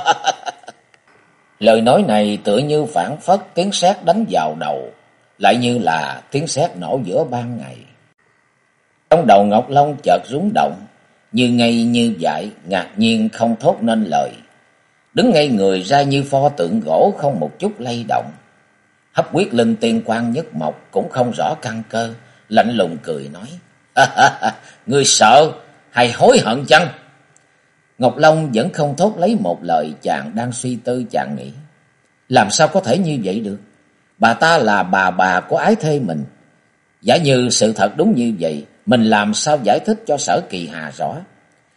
Lời nói này tựa như phảng phất tiếng sét đánh vào đầu, lại như là tiếng sét nổ giữa ban ngày. Trong đầu Ngọc Long chợt rúng động, như ngây như dại, ngạc nhiên không thốt nên lời, đứng ngây người ra như pho tượng gỗ không một chút lay động. Hấp Quyết Linh Tiên Quan Nhất Mộc cũng không rõ căn cơ, lạnh lùng cười nói: Ngươi sợ hay hối hận chăng? Ngọc Long vẫn không thốt lấy một lời, chàng đang suy tư. Chàng nghĩ, làm sao có thể như vậy được? Bà ta là bà của ái thê mình. Giả như sự thật đúng như vậy, mình làm sao giải thích cho Sở Kỳ Hà rõ?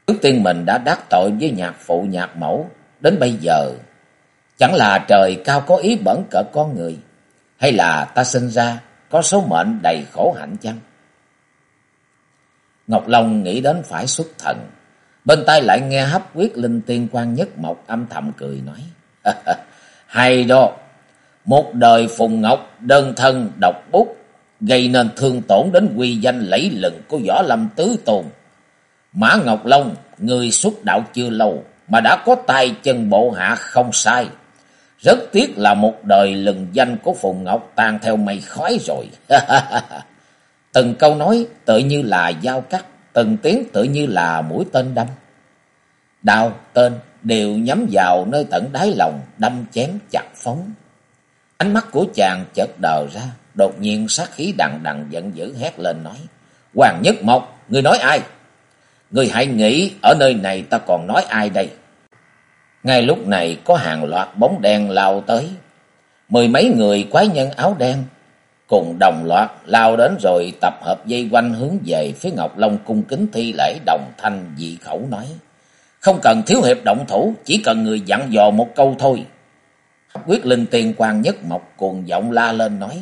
Trước tiên mình đã đắc tội với nhạc phụ nhạc mẫu, đến bây giờ chẳng là trời cao có ý bẩn cợt con người, hay là ta sinh ra có số mệnh đầy khổ hạnh chăng? Ngọc Long nghĩ đến phải xuất thần, bên tai lại nghe Hấp Quyết Linh Tiên Quan Nhất Mộc âm thầm cười nói: hay đó, một đời Phùng Ngọc đơn thân độc bút, gây nên thương tổn đến uy danh lẫy lừng của Võ Lâm tứ tôn. Mã Ngọc Long, người xuất đạo chưa lâu mà đã có tay chân bộ hạ không sai. Rất tiếc là một đời lừng danh của Phùng Ngọc tan theo mây khói rồi. Từng câu nói tự như là dao cắt, từng tiếng tự như là mũi tên đâm. Đao, tên đều nhắm vào nơi tận đáy lòng, đâm chém chặt phóng. Ánh mắt của chàng chợt đờ ra, đột nhiên sát khí đằng đằng giận dữ hét lên nói: Hoàng Nhất Mộc, ngươi nói ai? Ngươi hãy nghĩ ở nơi này ta còn nói ai đây? Ngay lúc này có hàng loạt bóng đen lao tới. Mười mấy người quái nhân áo đen cùng đồng loạt lao đến rồi tập hợp dây quanh hướng về phía Ngọc Long, cung kính thi lễ, đồng thanh dị khẩu nói: Không cần thiếu hiệp động thủ, chỉ cần người dặn dò một câu thôi. Hấp Quyết Linh Tiên Quan Nhất Mộc cuồng giọng la lên nói: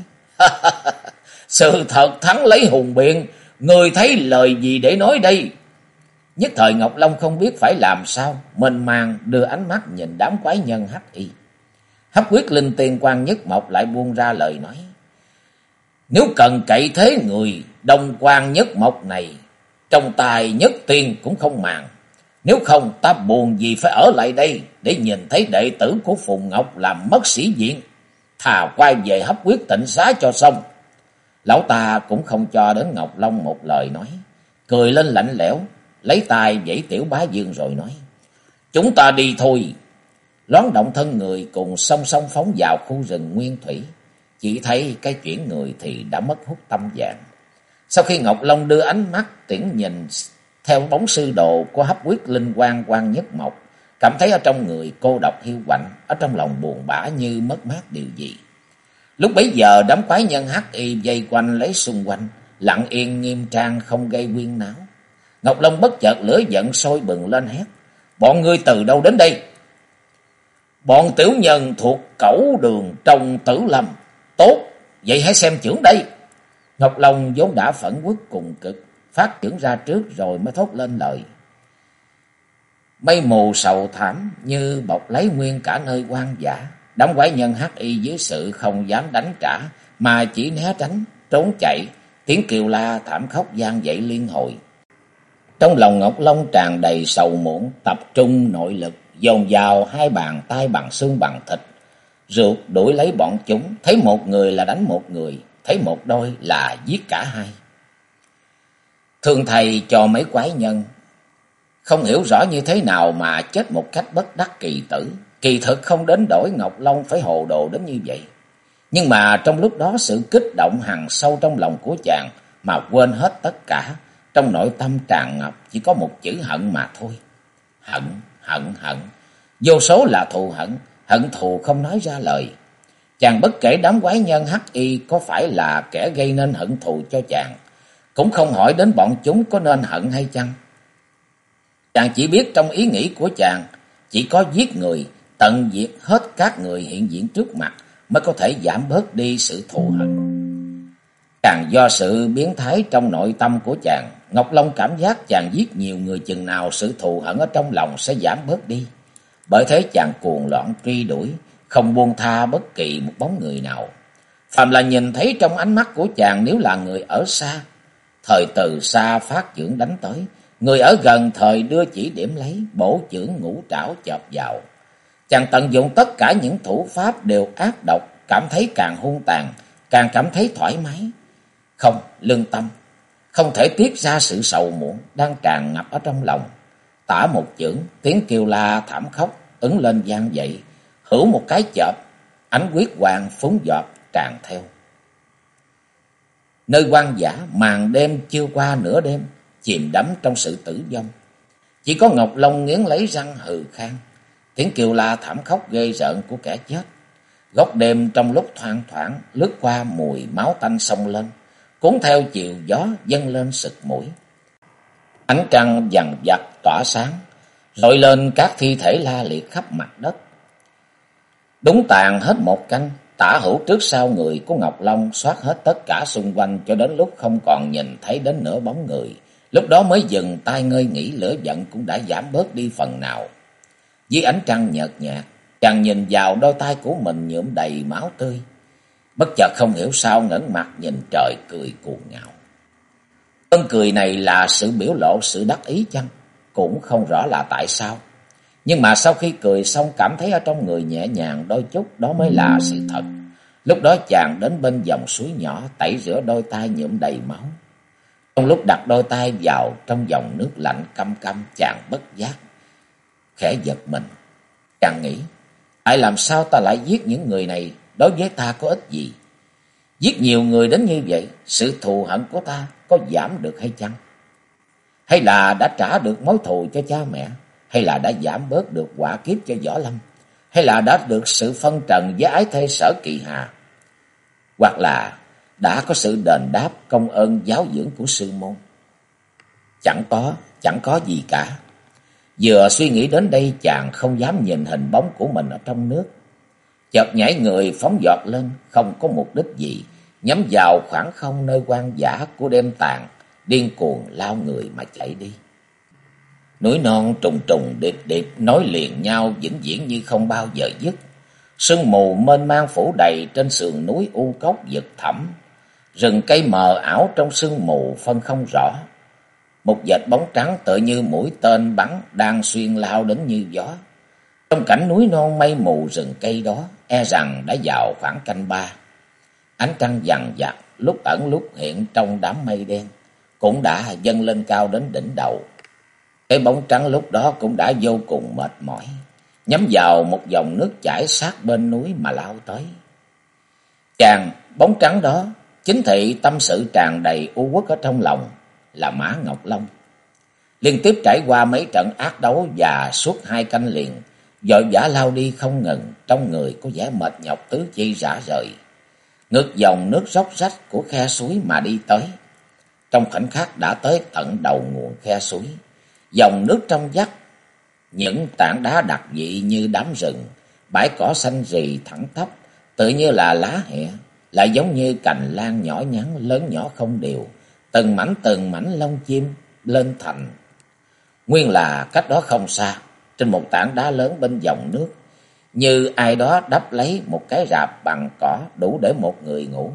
Sự thật thắng lấy hùng biện, người thấy lời gì để nói đây? Nhất thời Ngọc Long không biết phải làm sao, mênh mang đưa ánh mắt nhìn đám quái nhân hắc y. Hấp Quyết Linh Tiên Quan Nhất Mộc lại buông ra lời nói: Nếu cần cậy thế người Đông Quan Nhất Mộc này, trong tài Nhất Tiên cũng không màng. Nếu không ta buồn gì phải ở lại đây để nhìn thấy đệ tử của Phùng Ngọc làm mất sĩ diện. Thà quay về Hấp Quyết Tịnh Xá cho xong. Lão ta cũng không cho đến Ngọc Long một lời nói, cười lên lạnh lẽo, lấy tay vẫy Tiểu Bá Dương rồi nói: Chúng ta đi thôi. Loáng động thân người cùng song song phóng vào khu rừng nguyên thủy. Chỉ thấy cái chuyển người thì đã mất hút tâm dạng. Sau khi Ngọc Long đưa ánh mắt tiễn nhìn theo bóng sư đồ của Hấp Quyết Linh Quan Quan Nhất Mộc, cảm thấy ở trong người cô độc hiu quạnh, ở trong lòng buồn bã như mất mát điều gì. Lúc bấy giờ đám quái nhân hắc y vây quanh lấy xung quanh, lặng yên nghiêm trang không gây huyên náo. Ngọc Long bất chợt lửa giận sôi bừng lên hét: Bọn ngươi từ đâu đến đây? Bọn tiểu nhân thuộc Cẩu Đường trong Tử Lâm. Tốt, vậy hãy xem chưởng đây. Ngọc Long vốn đã phẫn uất cùng cực, phát chưởng ra trước rồi mới thốt lên lời: Mây mù sầu thảm như bọc lấy nguyên cả nơi hoang dã. Đám quái nhân hắc y dưới sự không dám đánh trả mà chỉ né tránh trốn chạy, tiếng kêu la thảm khóc vang dậy liên hồi. Trong lòng Ngọc Long tràn đầy sầu muộn, tập trung nội lực dồn vào hai bàn tay bằng xương bằng thịt, rượt đuổi lấy bọn chúng. Thấy một người là đánh một người, thấy một đôi là giết cả hai. Thường thầy cho mấy quái nhân không hiểu rõ như thế nào mà chết một cách bất đắc kỳ tử. Kỳ thực không đến đổi Ngọc Long phải hồ đồ đến như vậy. Nhưng mà trong lúc đó sự kích động hằn sâu trong lòng của chàng mà quên hết tất cả. Trong nội tâm tràn ngập chỉ có một chữ hận mà thôi. Hận, hận, hận. Vô số là thù hận, hận thù không nói ra lời. Chàng bất kể đám quái nhân hắc y có phải là kẻ gây nên hận thù cho chàng, cũng không hỏi đến bọn chúng có nên hận hay chăng. Chàng chỉ biết trong ý nghĩ của chàng chỉ có giết người, tận diệt hết các người hiện diện trước mặt mới có thể giảm bớt đi sự thù hận. Càng do sự biến thái trong nội tâm của chàng, Ngọc Long cảm giác chàng giết nhiều người chừng nào sự thù hận ở trong lòng sẽ giảm bớt đi. Bởi thế chàng cuồng loạn truy đuổi, không buông tha bất kỳ một bóng người nào. Phàm là nhìn thấy trong ánh mắt của chàng, nếu là người ở xa, thời từ xa phát chưởng đánh tới, người ở gần thời đưa chỉ điểm lấy, bổ chưởng ngũ trảo chộp vào. Chàng tận dụng tất cả những thủ pháp đều ác độc, cảm thấy càng hung tàn, càng cảm thấy thoải mái. Không, lương tâm không thể tiết ra sự sầu muộn đang tràn ngập ở trong lòng. Tả một chưởng, tiếng kêu la thảm khóc ứng lên vang dậy. Hữu một cái chộp, ánh huyết quang phúng giọt tràn theo. Nơi hoang dã, màn đêm chưa qua nửa đêm, chìm đắm trong sự tử vong. Chỉ có Ngọc Long nghiến lấy răng hừ khan. Tiếng kêu la thảm khóc ghê rợn của kẻ chết. Góc đêm trong lúc thoang thoảng lướt qua mùi máu tanh xông lên, cuốn theo chiều gió dâng lên sực mũi. Ánh trăng vằn vặt tỏa sáng, rọi lên các thi thể la liệt khắp mặt đất. Đúng tàn hết một canh, tả hữu trước sau người của Ngọc Long soát hết tất cả xung quanh cho đến lúc không còn nhìn thấy đến nửa bóng người. Lúc đó mới dừng tay ngơi nghỉ, lửa giận cũng đã giảm bớt đi phần nào. Dưới ánh trăng nhợt nhạt, chàng nhìn vào đôi tay của mình nhuộm đầy máu tươi. Bất chợt không hiểu sao ngẩng mặt nhìn trời cười cuồng ngạo. Cơn cười này là sự biểu lộ sự đắc ý chăng? Cũng không rõ là tại sao. Nhưng mà sau khi cười xong cảm thấy ở trong người nhẹ nhàng đôi chút, đó mới là sự thật. Lúc đó chàng đến bên dòng suối nhỏ tẩy rửa đôi tay nhuộm đầy máu. Trong lúc đặt đôi tay vào trong dòng nước lạnh căm căm, chàng bất giác khẽ giật mình. Chàng nghĩ, tại làm sao ta lại giết những người này, đối với ta có ích gì? Giết nhiều người đến như vậy, sự thù hận của ta có giảm được hay chăng? Hay là đã trả được mối thù cho cha mẹ? Hay là đã giảm bớt được họa kiếp cho Võ Lâm? Hay là đã được sự phân trần với ái thê Sở Kỳ Hà? Hoặc là đã có sự đền đáp công ơn giáo dưỡng của sư môn? Chẳng có gì cả. Vừa suy nghĩ đến đây, chàng không dám nhìn hình bóng của mình ở trong nước. Chợt nhảy người phóng giọt lên, không có mục đích gì, nhắm vào khoảng không nơi hoang dã của đêm tàn, điên cuồng lao người mà chạy đi. Núi non trùng trùng điệp điệp nối liền nhau vĩnh viễn như không bao giờ dứt. Sương mù mênh mang phủ đầy trên sườn núi u cốc vực thẳm. Rừng cây mờ ảo trong sương mù phân không rõ. Một vệt bóng trắng tựa như mũi tên bắn đang xuyên lao đến như gió. Trong cảnh núi non mây mù rừng cây đó, e rằng đã vào khoảng canh ba. Ánh trăng vằn vặt, lúc ẩn lúc hiện trong đám mây đen, cũng đã dâng lên cao đến đỉnh đầu. Cái bóng trắng lúc đó cũng đã vô cùng mệt mỏi, nhắm vào một dòng nước chảy sát bên núi mà lao tới. Chàng bóng trắng đó chính thị tâm sự tràn đầy u uất ở trong lòng là Mã Ngọc Long. Liên tiếp trải qua mấy trận ác đấu và suốt 2 canh liền, vội vã lao đi không ngừng, trong người có vẻ mệt nhọc tứ chi rã rời. Ngược dòng nước róc rách của khe suối mà đi tới. Trong khoảnh khắc đã tới tận đầu nguồn khe suối. Dòng nước trong vắt, những tảng đá đặc dị như đám rừng, bãi cỏ xanh rì thẳng tắp, tự như là lá hẹ, lại giống như cành lan nhỏ nhắn lớn nhỏ không đều, từng mảnh lông chim lên thành. Nguyên là cách đó không xa, trên một tảng đá lớn bên dòng nước, như ai đó đắp lấy một cái rạp bằng cỏ đủ để một người ngủ.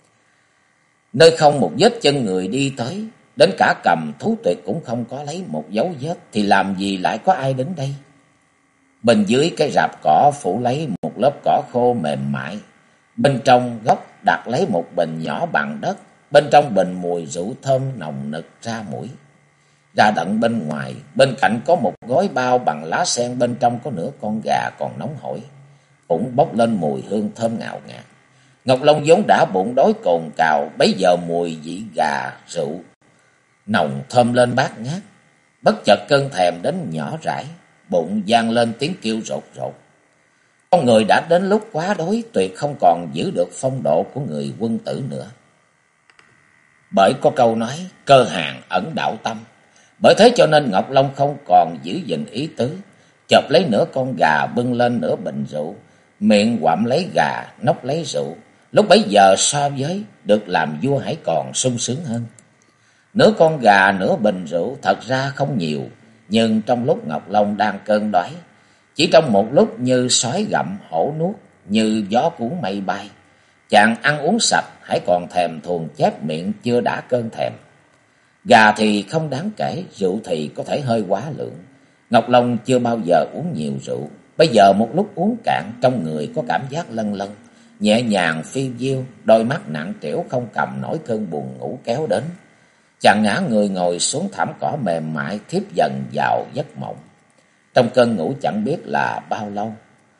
Nơi không một vết chân người đi tới, đến cả Cầm Thú Tuyệt cũng không có lấy một dấu vết, thì làm gì lại có ai đến đây? Bên dưới cái rạp cỏ phủ lấy một lớp cỏ khô mềm mại, bên trong góc đặt lấy một bình nhỏ bằng đất, bên trong bình mùi rượu thơm nồng nực ra mũi. Ra tận bên ngoài, bên cạnh có một gói bao bằng lá sen, bên trong có nửa con gà còn nóng hổi, cũng bốc lên mùi hương thơm ngào ngạt. Ngọc Long vốn đã bụng đói cồn cào, bấy giờ mùi vị gà rượu nồng thơm lên bát ngát, bất chợt cơn thèm đến nhỏ rãi, bụng vang lên tiếng kêu rột rột. Con người đã đến lúc quá đói, tuyệt không còn giữ được phong độ của người quân tử nữa. Bởi có câu nói cơ hàng ẩn đạo tâm, bởi thế cho nên Ngọc Long không còn giữ gìn ý tứ, chộp lấy nửa con gà bưng lên nửa bình rượu, miệng quặm lấy gà, nốc lấy rượu. Lúc bấy giờ so với được làm vua hãy còn sung sướng hơn. Nửa con gà nửa bình rượu thật ra không nhiều, nhưng trong lúc Ngọc Long đang cơn đói, chỉ trong một lúc như sói gặm hổ nuốt, như gió cuốn mây bay, chàng ăn uống sạch hãy còn thèm thuồng chép miệng chưa đã cơn thèm. Gà thì không đáng kể, rượu thì có thể hơi quá lượng. Ngọc Long chưa bao giờ uống nhiều rượu, bây giờ một lúc uống cạn, trong người có cảm giác lân lân, nhẹ nhàng phiêu diêu, đôi mắt nặng trĩu không cầm nổi cơn buồn ngủ kéo đến. Chàng ngã người ngồi xuống thảm cỏ mềm mại, thiếp dần vào giấc mộng. Trong cơn ngủ chẳng biết là bao lâu.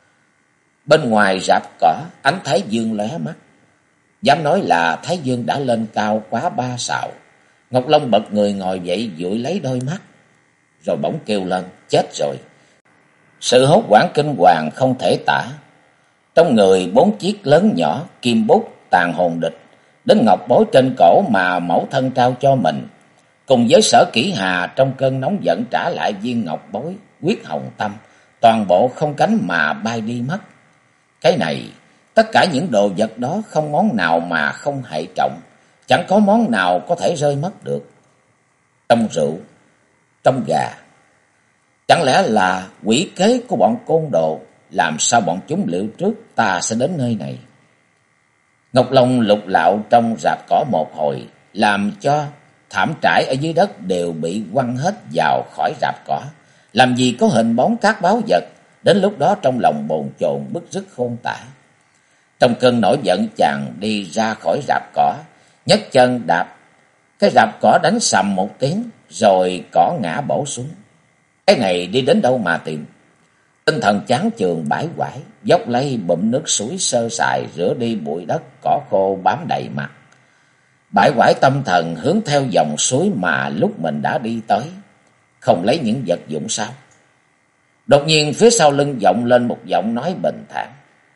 Bên ngoài rạp cỏ, ánh thái dương lóe mắt, dám nói là thái dương đã lên cao quá 3 sào. Ngọc Long bật người ngồi dậy, dụi lấy đôi mắt, rồi bỗng kêu lên, chết rồi. Sự hốt hoảng kinh hoàng không thể tả. Trong người 4 chiếc lớn nhỏ, kim bút, tàn hồn địch, đến ngọc bối trên cổ mà mẫu thân trao cho mình, cùng với Sở Kỷ Hà trong cơn nóng giận trả lại viên ngọc bối quyết hồng tâm, toàn bộ không cánh mà bay đi mất. Cái này, tất cả những đồ vật đó không món nào mà không hại trọng, chẳng có món nào có thể rơi mất được. Trong rượu, trong gà, chẳng lẽ là quỷ kế của bọn côn đồ, làm sao bọn chúng liệu trước ta sẽ đến nơi này? Ngọc Long lục lạo trong rạp cỏ một hồi, làm cho thảm trải ở dưới đất đều bị quăng hết vào khỏi rạp cỏ. Làm gì có hình bóng các báu vật, đến lúc đó trong lòng bồn chồn bứt rứt khôn tả. Trong cơn nổi giận, chàng đi ra khỏi rạp cỏ, nhấc chân đạp cái rạp cỏ đánh sầm một tiếng, rồi cỏ ngã bổ xuống. Cái này đi đến đâu mà tìm? Tinh thần chán chường bãi quải, dốc lấy bụm nước suối sơ sài rửa đi bụi đất cỏ khô bám đầy mặt. Bãi quải tâm thần hướng theo dòng suối mà lúc mình đã đi tới, không lấy những vật dụng sao? Đột nhiên phía sau lưng vọng lên một giọng nói bình thản.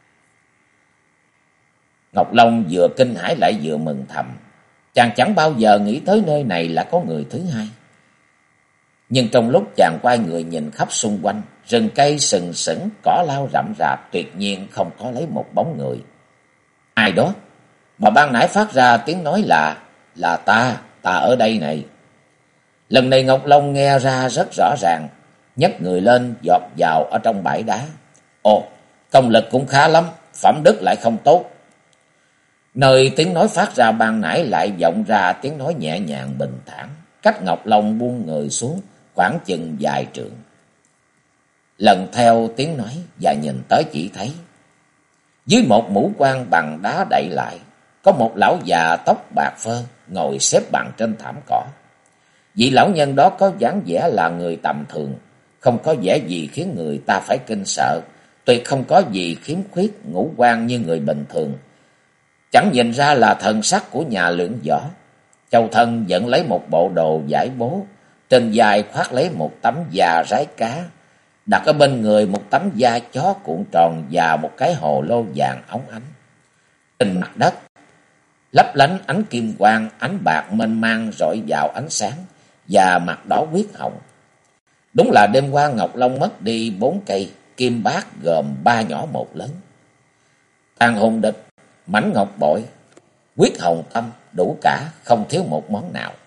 Ngọc Long vừa kinh hãi lại vừa mừng thầm. Chàng chẳng bao giờ nghĩ tới nơi này là có người thứ hai. Nhưng trong lúc chàng quay người nhìn khắp xung quanh, rừng cây sừng sững, cỏ lau rậm rạp, tuyệt nhiên không có lấy một bóng người. Ai đó mà ban nãy phát ra tiếng nói là ta ở đây này. Lần này Ngọc Long nghe ra rất rõ ràng, nhấc người lên giọt vào ở trong bãi đá. Ồ, công lực cũng khá lắm, phẩm đức lại không tốt. Nơi tiếng nói phát ra ban nãy lại vọng ra tiếng nói nhẹ nhàng bình thản, cách Ngọc Long buông người xuống khoảng chừng vài trượng. Lần theo tiếng nói và nhìn tới chỉ thấy, dưới một mũ quan bằng đá đậy lại, có một lão già tóc bạc phơ ngồi xếp bằng trên thảm cỏ. Vị lão nhân đó có dáng vẻ là người tầm thường, không có vẻ gì khiến người ta phải kinh sợ, tuyệt không có gì khiếm khuyết ngũ quan như người bình thường. Chẳng nhìn ra là thần sắc của nhà luyện võ. Châu thân vẫn lấy một bộ đồ vải bố, trên vai khoác lấy một tấm da rái cá, đặt ở bên người một tấm da chó cuộn tròn và một cái hồ lô vàng óng ánh. Trên mặt đất lấp lánh ánh kim quang, ánh bạc mênh mang rọi vào ánh sáng, và mặt đỏ huyết hồng. Đúng là đêm qua Ngọc Long mất đi 4 cây kim bát gồm 3 nhỏ 1 lớn. Tàn hồn địch, mảnh ngọc bội, huyết hồng tâm, đủ cả, không thiếu một món nào.